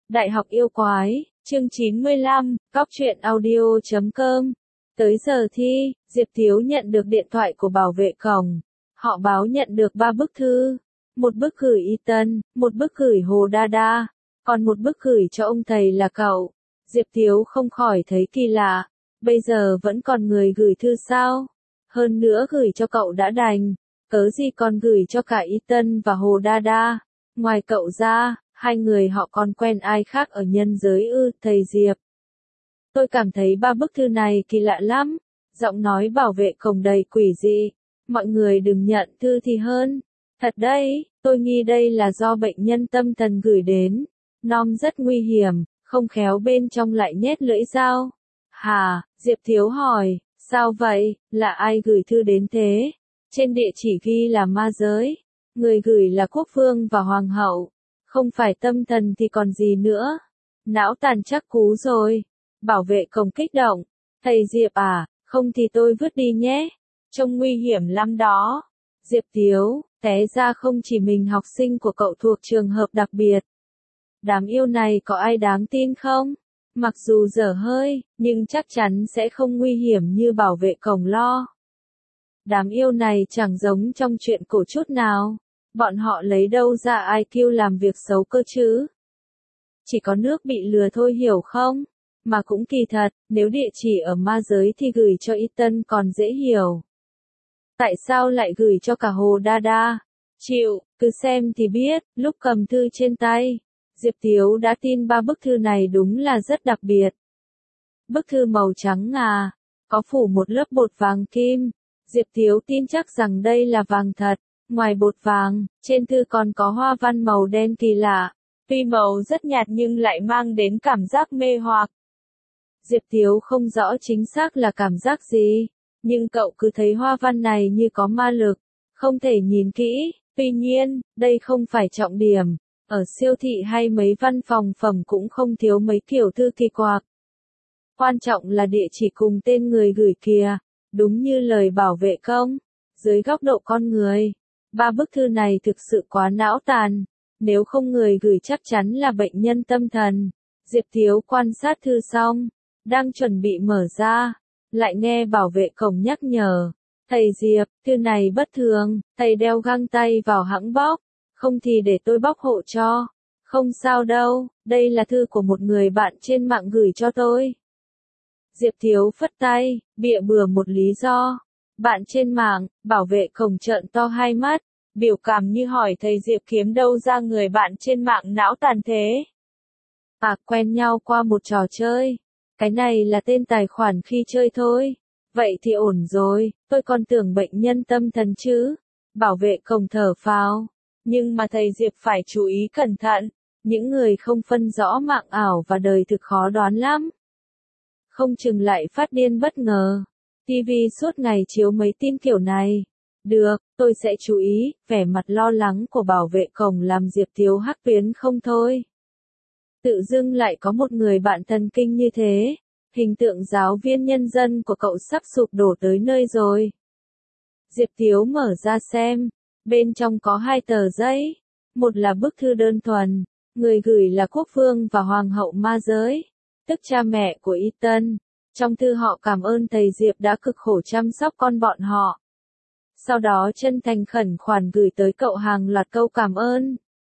Đại học yêu quái, chương 95, Cóc truyện audio.com. Tới giờ thi, Diệp Thiếu nhận được điện thoại của bảo vệ cổng. Họ báo nhận được 3 bức thư. Một bức gửi Y Tân, một bức gửi Hồ Đa Đa, còn một bức gửi cho ông thầy là cậu. Diệp Thiếu không khỏi thấy kỳ lạ. Bây giờ vẫn còn người gửi thư sao? Hơn nữa gửi cho cậu đã đành, cớ gì còn gửi cho cả Y Tân và Hồ Đa Đa. Ngoài cậu ra, hai người họ còn quen ai khác ở nhân giới ư? Thầy Diệp. Tôi cảm thấy 3 bức thư này kỳ lạ lắm. Giọng nói bảo vệ cổng đầy quỷ dị. Mọi người đừng nhận thư thì hơn. Thật đấy, tôi nghi đây là do bệnh nhân tâm thần gửi đến. Nom rất nguy hiểm, không khéo bên trong lại nhét lưỡi dao. Hả? Diệp Thiếu hỏi, sao vậy, là ai gửi thư đến thế? Trên địa chỉ ghi là ma giới. Người gửi là quốc vương và hoàng hậu. Không phải tâm thần thì còn gì nữa. Não tàn chắc cú rồi. Bảo vệ cổng kích động. Thầy Diệp à, không thì tôi vứt đi nhé. Trông nguy hiểm lắm đó. Diệp Thiếu, té ra không chỉ mình học sinh của cậu thuộc trường hợp đặc biệt. Đám yêu này có ai đáng tin không? Mặc dù dở hơi, nhưng chắc chắn sẽ không nguy hiểm như bảo vệ cổng lo. Đám yêu này chẳng giống trong chuyện cổ chút nào. Bọn họ lấy đâu ra IQ làm việc xấu cơ chứ? Chỉ có nước bị lừa thôi hiểu không? Mà cũng kỳ thật, nếu địa chỉ ở ma giới thì gửi cho Y Tân còn dễ hiểu. Tại sao lại gửi cho cả Hồ Đa Đa? Chịu, cứ xem thì biết. Lúc cầm thư trên tay, Diệp Thiếu đã tin 3 bức thư này đúng là rất đặc biệt. Bức thư màu trắng ngà, có phủ một lớp bột vàng kim. Diệp Thiếu tin chắc rằng đây là vàng thật. Ngoài bột vàng, trên thư còn có hoa văn màu đen kỳ lạ. Tuy màu rất nhạt nhưng lại mang đến cảm giác mê hoặc. Diệp Thiếu không rõ chính xác là cảm giác gì, nhưng cậu cứ thấy hoa văn này như có ma lực, không thể nhìn kỹ. Tuy nhiên, đây không phải trọng điểm. Ở siêu thị hay mấy văn phòng phẩm cũng không thiếu mấy kiểu thư kỳ quặc. Quan trọng là địa chỉ cùng tên người gửi kìa, đúng như lời bảo vệ công. Dưới góc độ con người, 3 bức thư này thực sự quá não tàn. Nếu không người gửi chắc chắn là bệnh nhân tâm thần. Diệp Thiếu quan sát thư xong, đang chuẩn bị mở ra, lại nghe bảo vệ cổng nhắc nhở. Thầy Diệp, thư này bất thường, thầy đeo găng tay vào hãng bóc. Không thì để tôi bóc hộ cho. Không sao đâu, đây là thư của một người bạn trên mạng gửi cho tôi. Diệp Thiếu phất tay, bịa bừa một lý do. Bạn trên mạng, bảo vệ cổng trợn to hai mắt, biểu cảm như hỏi thầy Diệp kiếm đâu ra người bạn trên mạng não tàn thế. À, quen nhau qua một trò chơi. Cái này là tên tài khoản khi chơi thôi. Vậy thì ổn rồi, tôi còn tưởng bệnh nhân tâm thần chứ. Bảo vệ cổng thở phào. Nhưng mà thầy Diệp phải chú ý cẩn thận. Những người không phân rõ mạng ảo và đời thực khó đoán lắm. Không chừng lại phát điên bất ngờ. TV suốt ngày chiếu mấy tin kiểu này. Được, tôi sẽ chú ý. Vẻ mặt lo lắng của bảo vệ cổng làm Diệp Thiếu hắc tuyến không thôi. Tự dưng lại có một người bạn thần kinh như thế. Hình tượng giáo viên nhân dân của cậu sắp sụp đổ tới nơi rồi. Diệp Thiếu mở ra xem. Bên trong có 2 tờ giấy. Một là bức thư đơn thuần. Người gửi là quốc vương và hoàng hậu ma giới, tức cha mẹ của Y Tân. Trong thư họ cảm ơn thầy Diệp đã cực khổ chăm sóc con bọn họ. Sau đó chân thành khẩn khoản gửi tới cậu hàng loạt câu cảm ơn.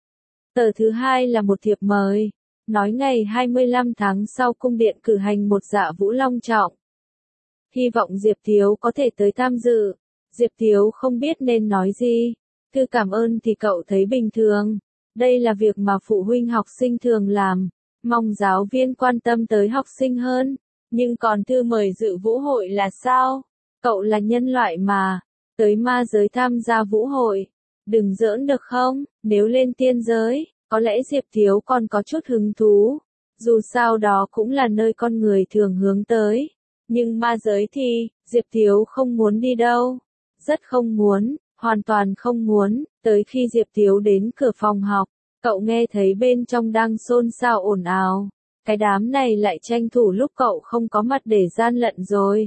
Tờ thứ 2 là một thiệp mời. Nói ngày 25 tháng sau cung điện cử hành một dạ vũ long trọng. Hy vọng Diệp Thiếu có thể tới tham dự. Diệp Thiếu không biết nên nói gì. Thư cảm ơn thì cậu thấy bình thường. Đây là việc mà phụ huynh học sinh thường làm. Mong giáo viên quan tâm tới học sinh hơn. Nhưng còn thư mời dự vũ hội là sao? Cậu là nhân loại mà. Tới ma giới tham gia vũ hội. Đừng giỡn được không? Nếu lên tiên giới, có lẽ Diệp Thiếu còn có chút hứng thú. Dù sao đó cũng là nơi con người thường hướng tới. Nhưng ma giới thì, Diệp Thiếu không muốn đi đâu. Rất không muốn, hoàn toàn không muốn. Tới khi Diệp Thiếu đến cửa phòng học, cậu nghe thấy bên trong đang xôn xao ồn ào. Cái đám này lại tranh thủ lúc cậu không có mặt để gian lận rồi.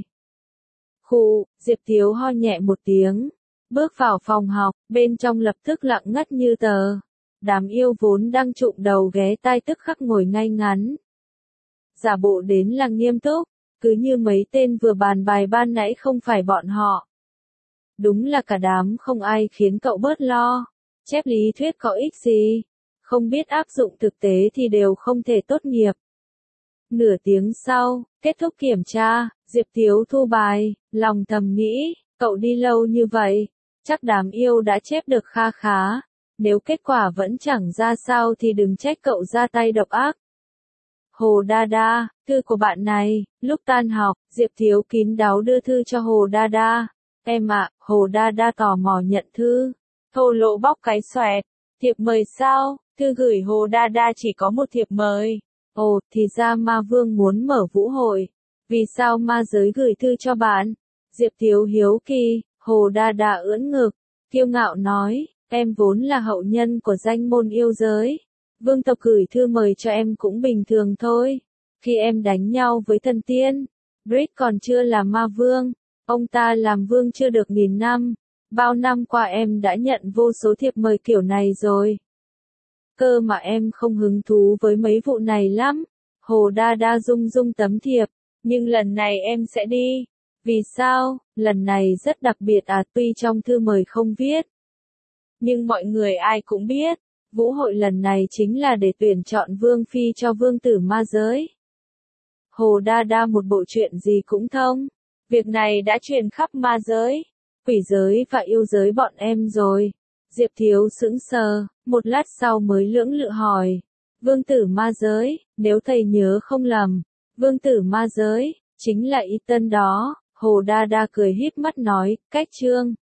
Khụ, Diệp Thiếu ho nhẹ một tiếng. Bước vào phòng học, bên trong lập tức lặng ngắt như tờ. Đám yêu vốn đang trụm đầu ghé tai tức khắc ngồi ngay ngắn. Giả bộ đến là nghiêm túc, cứ như mấy tên vừa bàn bài ban nãy không phải bọn họ. Đúng là cả đám không ai khiến cậu bớt lo. Chép lý thuyết có ích gì, không biết áp dụng thực tế thì đều không thể tốt nghiệp. Nửa tiếng sau, kết thúc kiểm tra, Diệp Thiếu thu bài, lòng thầm nghĩ, cậu đi lâu như vậy, chắc đám yêu đã chép được kha khá. Nếu kết quả vẫn chẳng ra sao thì đừng trách cậu ra tay độc ác. Hồ Đa Đa, thư của bạn này. Lúc tan học, Diệp Thiếu kín đáo đưa thư cho Hồ Đa Đa. Em ạ, Hồ Đa Đa tò mò nhận thư. Thô lỗ bóc cái xoẹt. Thiệp mời sao? Thư gửi Hồ Đa Đa chỉ có một thiệp mời. Ồ, thì ra Ma Vương muốn mở vũ hội. Vì sao ma giới gửi thư cho bạn? Diệp Thiếu hiếu kỳ. Hồ Đa Đa ưỡn ngực, kiêu ngạo nói, em vốn là hậu nhân của danh môn yêu giới. Vương tộc gửi thư mời cho em cũng bình thường thôi. Khi em đánh nhau với thần tiên, Brick còn chưa là ma vương. Ông ta làm vương chưa được 1000 năm. Bao năm qua em đã nhận vô số thiệp mời kiểu này rồi. Cơ mà em không hứng thú với mấy vụ này lắm. Hồ Đa Đa rung rung tấm thiệp. Nhưng lần này em sẽ đi. Vì sao? Lần này rất đặc biệt à, tuy trong thư mời không viết. Nhưng mọi người ai cũng biết. Vũ hội lần này chính là để tuyển chọn vương phi cho vương tử ma giới. Hồ Đa Đa một bộ chuyện gì cũng thông. Việc này đã truyền khắp ma giới, quỷ giới và yêu giới bọn em rồi. Diệp Thiếu sững sờ, một lát sau mới lưỡng lự hỏi. Vương tử ma giới, nếu thầy nhớ không lầm, vương tử ma giới, chính là Y Tân đó. Hồ Đa Đa cười híp mắt nói, cách chương.